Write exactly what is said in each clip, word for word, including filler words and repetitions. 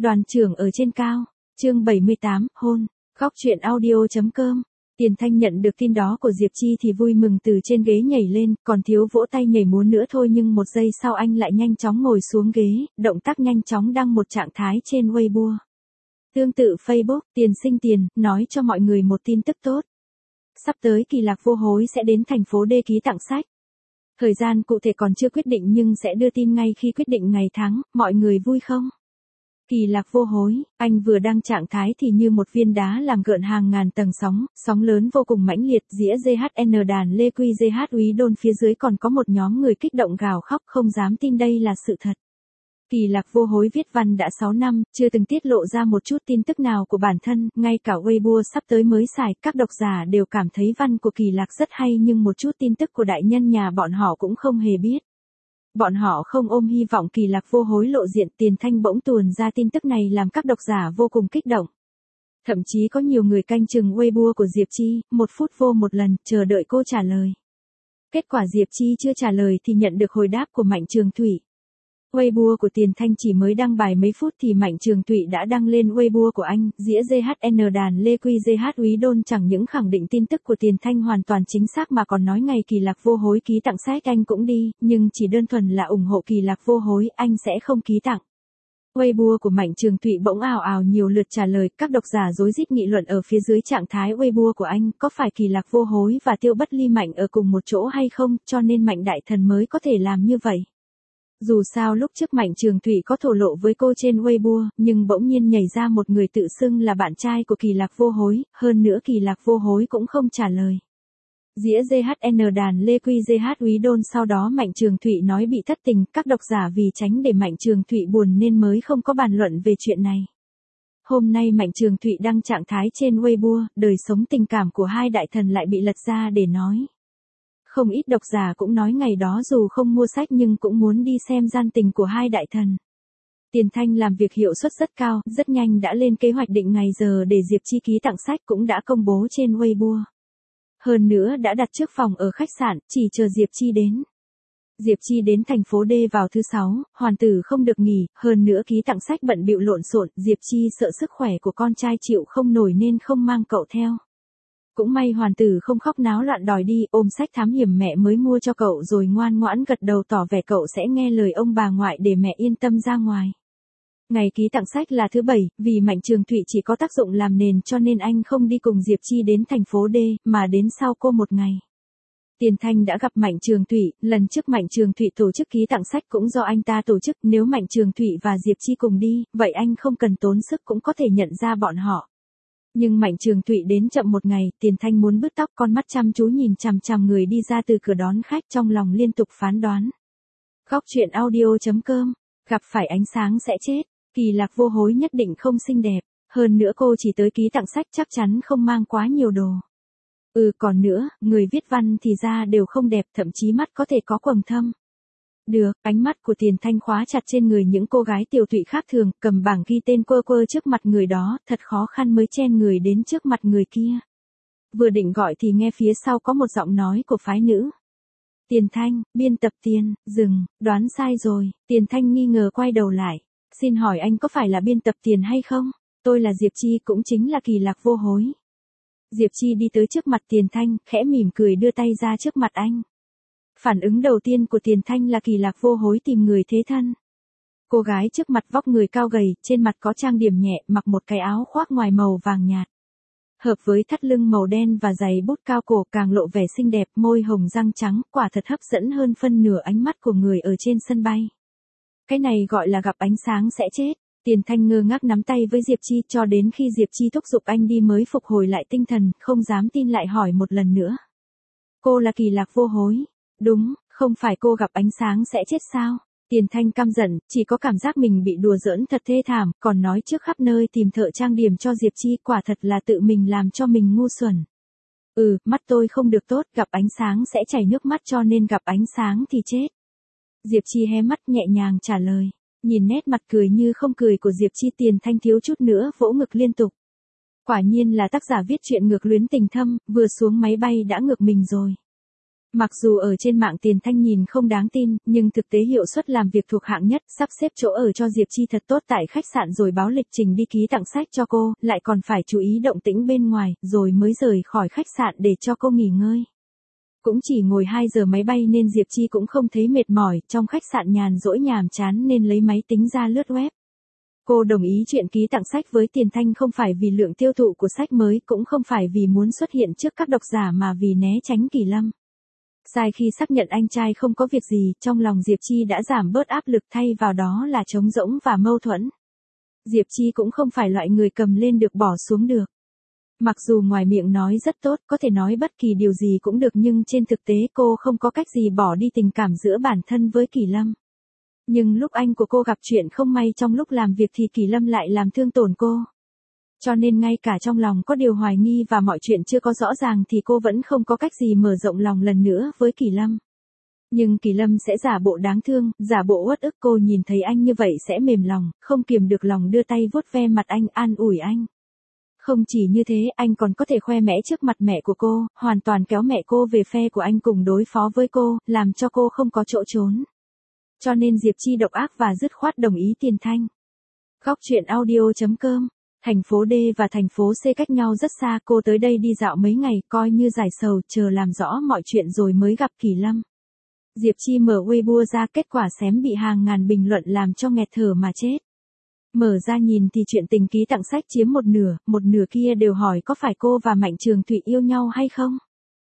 Đoàn trưởng ở trên cao, chương bảy mươi tám, hôn, góc truyện audio.com. Tiền Thanh nhận được tin đó của Diệp Chi thì vui mừng từ trên ghế nhảy lên, còn thiếu vỗ tay nhảy múa nữa thôi nhưng một giây sau anh lại nhanh chóng ngồi xuống ghế, động tác nhanh chóng đăng một trạng thái trên Weibo. Tương tự Facebook, Tiền Sinh Tiền, nói cho mọi người một tin tức tốt. Sắp tới Kỳ Lạc Vô Hối sẽ đến thành phố D ký tặng sách. Thời gian cụ thể còn chưa quyết định nhưng sẽ đưa tin ngay khi quyết định ngày tháng, mọi người vui không? Kỳ Lạc Vô Hối, anh vừa đăng trạng thái thì như một viên đá làm gợn hàng ngàn tầng sóng, sóng lớn vô cùng mãnh liệt, dĩa giê hát en đàn Lê Quy giê hát Úy Đôn phía dưới còn có một nhóm người kích động gào khóc không dám tin đây là sự thật. Kỳ Lạc Vô Hối viết văn đã sáu năm, chưa từng tiết lộ ra một chút tin tức nào của bản thân, ngay cả Weibo sắp tới mới xài, các độc giả đều cảm thấy văn của Kỳ Lạc rất hay nhưng một chút tin tức của đại nhân nhà bọn họ cũng không hề biết. Bọn họ không ôm hy vọng Kỳ Lạc Vô Hối lộ diện. Tiền Thanh bỗng tuồn ra tin tức này làm các độc giả vô cùng kích động. Thậm chí có nhiều người canh chừng Weibo của Diệp Chi, một phút vô một lần, chờ đợi cô trả lời. Kết quả Diệp Chi chưa trả lời thì nhận được hồi đáp của Mạnh Trường Thủy. Weibo của Tiền Thanh chỉ mới đăng bài mấy phút thì Mạnh Trường Thủy đã đăng lên Weibo của anh, dĩa giê hát en đàn Lê Quy giê hát Úy Đôn chẳng những khẳng định tin tức của Tiền Thanh hoàn toàn chính xác mà còn nói ngày Kỳ Lạc Vô Hối ký tặng sách anh cũng đi, nhưng chỉ đơn thuần là ủng hộ Kỳ Lạc Vô Hối, anh sẽ không ký tặng. Weibo của Mạnh Trường Thủy bỗng ào ào nhiều lượt trả lời, các độc giả rối rít nghị luận ở phía dưới trạng thái Weibo của anh, có phải Kỳ Lạc Vô Hối và Tiêu Bất Ly Mạnh ở cùng một chỗ hay không, cho nên Mạnh Đại Thần mới có thể làm như vậy. Dù sao lúc trước Mạnh Trường Thủy có thổ lộ với cô trên Weibo, nhưng bỗng nhiên nhảy ra một người tự xưng là bạn trai của Kỳ Lạc Vô Hối, hơn nữa Kỳ Lạc Vô Hối cũng không trả lời. Dĩa giê hát en đàn Lê Quy giê hát Úy Đôn sau đó Mạnh Trường Thủy nói bị thất tình, các độc giả vì tránh để Mạnh Trường Thủy buồn nên mới không có bàn luận về chuyện này. Hôm nay Mạnh Trường Thủy đăng trạng thái trên Weibo, đời sống tình cảm của hai đại thần lại bị lật ra để nói. Không ít độc giả cũng nói ngày đó dù không mua sách nhưng cũng muốn đi xem gian tình của hai đại thần. Tiền Thanh làm việc hiệu suất rất cao, rất nhanh đã lên kế hoạch định ngày giờ để Diệp Chi ký tặng sách cũng đã công bố trên Weibo. Hơn nữa đã đặt trước phòng ở khách sạn, chỉ chờ Diệp Chi đến. Diệp Chi đến thành phố D vào thứ sáu, hoàn tử không được nghỉ, hơn nữa ký tặng sách bận bịu lộn xộn, Diệp Chi sợ sức khỏe của con trai chịu không nổi nên không mang cậu theo. Cũng may hoàn tử không khóc náo loạn đòi đi, ôm sách thám hiểm mẹ mới mua cho cậu rồi ngoan ngoãn gật đầu tỏ vẻ cậu sẽ nghe lời ông bà ngoại để mẹ yên tâm ra ngoài. Ngày ký tặng sách là thứ bảy, vì Mạnh Trường Thủy chỉ có tác dụng làm nền cho nên anh không đi cùng Diệp Chi đến thành phố D, mà đến sau cô một ngày. Tiền Thanh đã gặp Mạnh Trường Thủy, lần trước Mạnh Trường Thủy tổ chức ký tặng sách cũng do anh ta tổ chức, nếu Mạnh Trường Thủy và Diệp Chi cùng đi, vậy anh không cần tốn sức cũng có thể nhận ra bọn họ. Nhưng Mạnh Trường Thủy đến chậm một ngày, Tiền Thanh muốn bứt tóc, con mắt chăm chú nhìn chằm chằm người đi ra từ cửa đón khách, trong lòng liên tục phán đoán. Góc truyện audio.com, gặp phải ánh sáng sẽ chết, Kỳ Lạc Vô Hối nhất định không xinh đẹp, hơn nữa cô chỉ tới ký tặng sách chắc chắn không mang quá nhiều đồ. Ừ còn nữa, người viết văn thì ra đều không đẹp, thậm chí mắt có thể có quầng thâm. Được, ánh mắt của Tiền Thanh khóa chặt trên người những cô gái tiểu tụy khác thường, cầm bảng ghi tên quơ quơ trước mặt người đó, thật khó khăn mới chen người đến trước mặt người kia. Vừa định gọi thì nghe phía sau có một giọng nói của phái nữ. Tiền Thanh, biên tập Tiền, dừng, đoán sai rồi. Tiền Thanh nghi ngờ quay đầu lại. Xin hỏi anh có phải là biên tập Tiền hay không? Tôi là Diệp Chi, cũng chính là Kỳ Lạc Vô Hối. Diệp Chi đi tới trước mặt Tiền Thanh, khẽ mỉm cười đưa tay ra trước mặt anh. Phản ứng đầu tiên của Tiền Thanh là Kỳ Lạc Vô Hối tìm người thế thân. Cô gái trước mặt vóc người cao gầy, trên mặt có trang điểm nhẹ, mặc một cái áo khoác ngoài màu vàng nhạt. Hợp với thắt lưng màu đen và giày bút cao cổ càng lộ vẻ xinh đẹp, môi hồng răng trắng, quả thật hấp dẫn hơn phân nửa ánh mắt của người ở trên sân bay. Cái này gọi là gặp ánh sáng sẽ chết. Tiền Thanh ngơ ngác nắm tay với Diệp Chi cho đến khi Diệp Chi thúc giục anh đi mới phục hồi lại tinh thần, không dám tin lại hỏi một lần nữa. Cô là Kỳ Lạc Vô Hối. Đúng, không phải cô gặp ánh sáng sẽ chết sao? Tiền Thanh căm giận, chỉ có cảm giác mình bị đùa giỡn thật thê thảm, còn nói trước khắp nơi tìm thợ trang điểm cho Diệp Chi, quả thật là tự mình làm cho mình ngu xuẩn. Ừ, mắt tôi không được tốt, gặp ánh sáng sẽ chảy nước mắt cho nên gặp ánh sáng thì chết. Diệp Chi hé mắt nhẹ nhàng trả lời. Nhìn nét mặt cười như không cười của Diệp Chi, Tiền Thanh thiếu chút nữa vỗ ngực liên tục. Quả nhiên là tác giả viết chuyện ngược luyến tình thâm, vừa xuống máy bay đã ngược mình rồi. Mặc dù ở trên mạng Tiền Thanh nhìn không đáng tin, nhưng thực tế hiệu suất làm việc thuộc hạng nhất, sắp xếp chỗ ở cho Diệp Chi thật tốt tại khách sạn rồi báo lịch trình đi ký tặng sách cho cô, lại còn phải chú ý động tĩnh bên ngoài, rồi mới rời khỏi khách sạn để cho cô nghỉ ngơi. Cũng chỉ ngồi hai giờ máy bay nên Diệp Chi cũng không thấy mệt mỏi, trong khách sạn nhàn rỗi nhàm chán nên lấy máy tính ra lướt web. Cô đồng ý chuyện ký tặng sách với Tiền Thanh không phải vì lượng tiêu thụ của sách mới, cũng không phải vì muốn xuất hiện trước các độc giả mà vì né tránh Kỳ Lâm. Sai khi xác nhận anh trai không có việc gì, trong lòng Diệp Chi đã giảm bớt áp lực, thay vào đó là trống rỗng và mâu thuẫn. Diệp Chi cũng không phải loại người cầm lên được bỏ xuống được. Mặc dù ngoài miệng nói rất tốt, có thể nói bất kỳ điều gì cũng được, nhưng trên thực tế cô không có cách gì bỏ đi tình cảm giữa bản thân với Kỳ Lâm. Nhưng lúc anh của cô gặp chuyện không may trong lúc làm việc thì Kỳ Lâm lại làm thương tổn cô. Cho nên ngay cả trong lòng có điều hoài nghi và mọi chuyện chưa có rõ ràng thì cô vẫn không có cách gì mở rộng lòng lần nữa với Kỳ Lâm. Nhưng Kỳ Lâm sẽ giả bộ đáng thương, giả bộ uất ức, cô nhìn thấy anh như vậy sẽ mềm lòng, không kiềm được lòng đưa tay vuốt ve mặt anh, an ủi anh. Không chỉ như thế, anh còn có thể khoe mẽ trước mặt mẹ của cô, hoàn toàn kéo mẹ cô về phe của anh cùng đối phó với cô, làm cho cô không có chỗ trốn. Cho nên Diệp Chi độc ác và dứt khoát đồng ý Tiền Thanh. Góc truyện audio chấm com. Thành phố D và thành phố C cách nhau rất xa, cô tới đây đi dạo mấy ngày, coi như giải sầu, chờ làm rõ mọi chuyện rồi mới gặp Kỳ Lâm. Diệp Chi mở Weibo ra, kết quả xém bị hàng ngàn bình luận làm cho nghẹt thở mà chết. Mở ra nhìn thì chuyện tình ký tặng sách chiếm một nửa, một nửa kia đều hỏi có phải cô và Mạnh Trường Thụy yêu nhau hay không?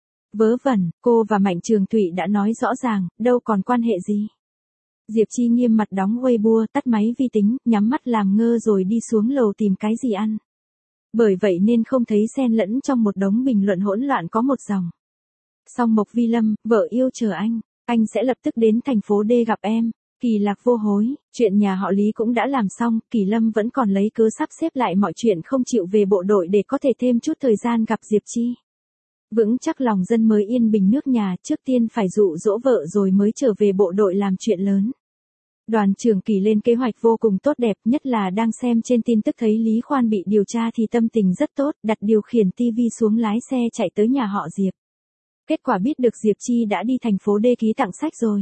Vớ vẩn, cô và Mạnh Trường Thụy đã nói rõ ràng, đâu còn quan hệ gì. Diệp Chi nghiêm mặt đóng Weibo, tắt máy vi tính, nhắm mắt làm ngơ rồi đi xuống lầu tìm cái gì ăn. Bởi vậy nên không thấy xen lẫn trong một đống bình luận hỗn loạn có một dòng. Song Mộc Vi Lâm, vợ yêu chờ anh, anh sẽ lập tức đến thành phố D gặp em. Kỳ Lạc vô hối, chuyện nhà họ Lý cũng đã làm xong, Kỳ Lâm vẫn còn lấy cớ sắp xếp lại mọi chuyện không chịu về bộ đội để có thể thêm chút thời gian gặp Diệp Chi. Vững chắc lòng dân mới yên bình nước nhà, trước tiên phải dụ dỗ vợ rồi mới trở về bộ đội làm chuyện lớn. Đoàn trưởng Kỳ lên kế hoạch vô cùng tốt đẹp, nhất là đang xem trên tin tức thấy Lý Khoan bị điều tra thì tâm tình rất tốt, đặt điều khiển tivi xuống lái xe chạy tới nhà họ Diệp. Kết quả biết được Diệp Chi đã đi thành phố D ký tặng sách rồi.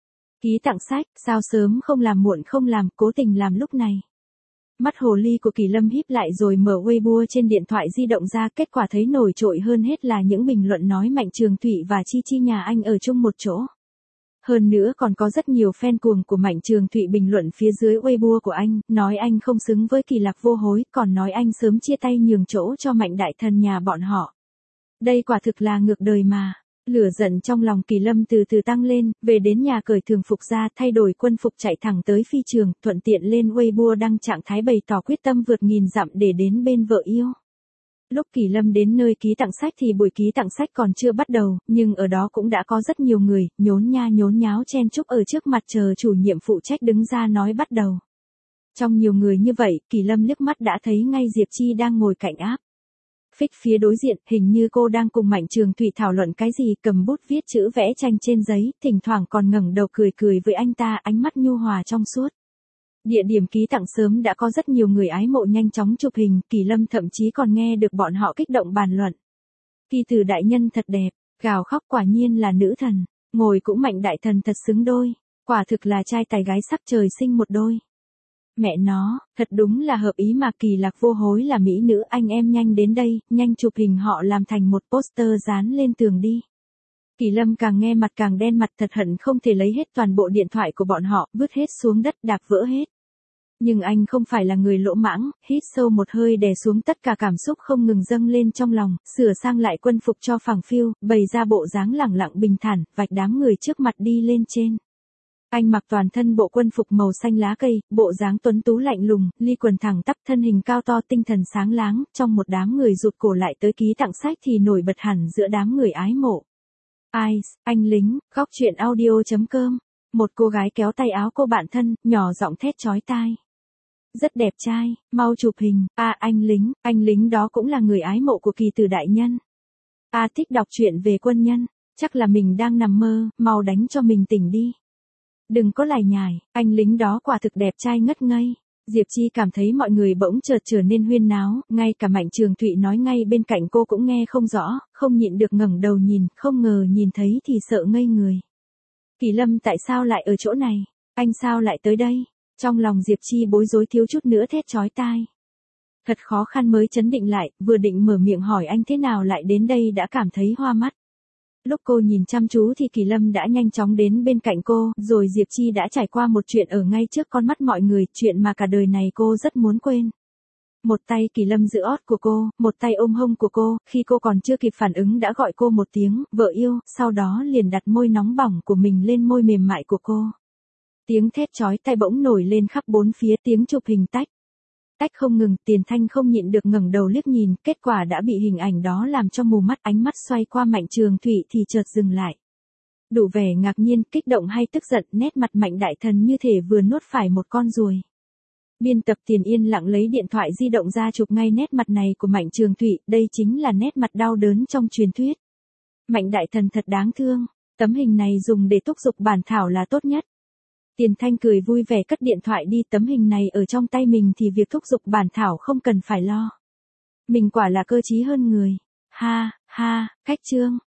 Ký tặng sách, sao sớm không làm muộn không làm, cố tình làm lúc này. Mắt hồ ly của Kỳ Lâm híp lại rồi mở Weibo trên điện thoại di động ra, kết quả thấy nổi trội hơn hết là những bình luận nói Mạnh Trường Thụy và Chi Chi nhà anh ở chung một chỗ. Hơn nữa còn có rất nhiều fan cuồng của Mạnh Trường Thụy bình luận phía dưới Weibo của anh, nói anh không xứng với Kỳ Lạc vô hối, còn nói anh sớm chia tay nhường chỗ cho Mạnh đại thần nhà bọn họ. Đây quả thực là ngược đời mà. Lửa giận trong lòng Kỳ Lâm từ từ tăng lên, về đến nhà cởi thường phục ra, thay đổi quân phục chạy thẳng tới phi trường, thuận tiện lên Weibo đăng trạng thái bày tỏ quyết tâm vượt nghìn dặm để đến bên vợ yêu. Lúc Kỳ Lâm đến nơi ký tặng sách thì buổi ký tặng sách còn chưa bắt đầu, nhưng ở đó cũng đã có rất nhiều người, nhốn nha nhốn nháo chen chúc ở trước mặt chờ chủ nhiệm phụ trách đứng ra nói bắt đầu. Trong nhiều người như vậy, Kỳ Lâm liếc mắt đã thấy ngay Diệp Chi đang ngồi cạnh áp phích phía đối diện, hình như cô đang cùng Mạnh Trường Thụy thảo luận cái gì, cầm bút viết chữ vẽ tranh trên giấy, thỉnh thoảng còn ngẩng đầu cười cười với anh ta, ánh mắt nhu hòa trong suốt. Địa điểm ký tặng sớm đã có rất nhiều người ái mộ nhanh chóng chụp hình, Kỳ Lâm thậm chí còn nghe được bọn họ kích động bàn luận. Kỳ Tử đại nhân thật đẹp, gào khóc quả nhiên là nữ thần, ngồi cũng Mạnh đại thần thật xứng đôi, quả thực là trai tài gái sắc trời sinh một đôi. Mẹ nó, thật đúng là hợp ý mà, Kỳ Lạc vô hối là mỹ nữ, anh em nhanh đến đây, nhanh chụp hình họ làm thành một poster dán lên tường đi. Kỳ Lâm càng nghe mặt càng đen mặt, thật hận không thể lấy hết toàn bộ điện thoại của bọn họ, vứt hết xuống đất, đạp vỡ hết. Nhưng anh không phải là người lỗ mãng, hít sâu một hơi đè xuống tất cả cảm xúc không ngừng dâng lên trong lòng, sửa sang lại quân phục cho phẳng phiu, bày ra bộ dáng lẳng lặng bình thản, vạch đám người trước mặt đi lên trên. Anh mặc toàn thân bộ quân phục màu xanh lá cây, bộ dáng tuấn tú lạnh lùng, ly quần thẳng tắp, thân hình cao to, tinh thần sáng láng, trong một đám người rụt cổ lại tới ký tặng sách thì nổi bật hẳn giữa đám người ái mộ. Ai, anh lính, góc truyện audio chấm com. Một cô gái kéo tay áo cô bạn thân, nhỏ giọng thét chói tai. Rất đẹp trai, mau chụp hình, a à, anh lính, anh lính đó cũng là người ái mộ của Kỳ Tử đại nhân. A à, thích đọc truyện về quân nhân, chắc là mình đang nằm mơ, mau đánh cho mình tỉnh đi. Đừng có lải nhải, anh lính đó quả thực đẹp trai ngất ngây. Diệp Chi cảm thấy mọi người bỗng chợt trở nên huyên náo, ngay cả Mạnh Trường Thụy nói ngay bên cạnh cô cũng nghe không rõ, không nhịn được ngẩng đầu nhìn, không ngờ nhìn thấy thì sợ ngây người. Kỳ Lâm tại sao lại ở chỗ này? Anh sao lại tới đây? Trong lòng Diệp Chi bối rối thiếu chút nữa thét chói tai. Thật khó khăn mới trấn định lại, vừa định mở miệng hỏi anh thế nào lại đến đây đã cảm thấy hoa mắt. Lúc cô nhìn chăm chú thì Kỳ Lâm đã nhanh chóng đến bên cạnh cô, rồi Diệp Chi đã trải qua một chuyện ở ngay trước con mắt mọi người, chuyện mà cả đời này cô rất muốn quên. Một tay Kỳ Lâm giữ ót của cô, một tay ôm hông của cô, khi cô còn chưa kịp phản ứng đã gọi cô một tiếng, vợ yêu, sau đó liền đặt môi nóng bỏng của mình lên môi mềm mại của cô. Tiếng thét chói tai bỗng nổi lên khắp bốn phía, tiếng chụp hình tách. Tách không ngừng, Tiền Thanh không nhịn được ngẩng đầu liếc nhìn, kết quả đã bị hình ảnh đó làm cho mù mắt, ánh mắt xoay qua Mạnh Trường Thụy thì chợt dừng lại. Đủ vẻ ngạc nhiên, kích động hay tức giận, nét mặt Mạnh đại thần như thể vừa nuốt phải một con ruồi. Biên tập Tiền yên lặng lấy điện thoại di động ra chụp ngay nét mặt này của Mạnh Trường Thụy, đây chính là nét mặt đau đớn trong truyền thuyết. Mạnh đại thần thật đáng thương, tấm hình này dùng để thúc giục bản thảo là tốt nhất. Tiền Thanh cười vui vẻ cất điện thoại đi, tấm hình này ở trong tay mình thì việc thúc giục bản thảo không cần phải lo. Mình quả là cơ trí hơn người. Ha, ha, cách chương.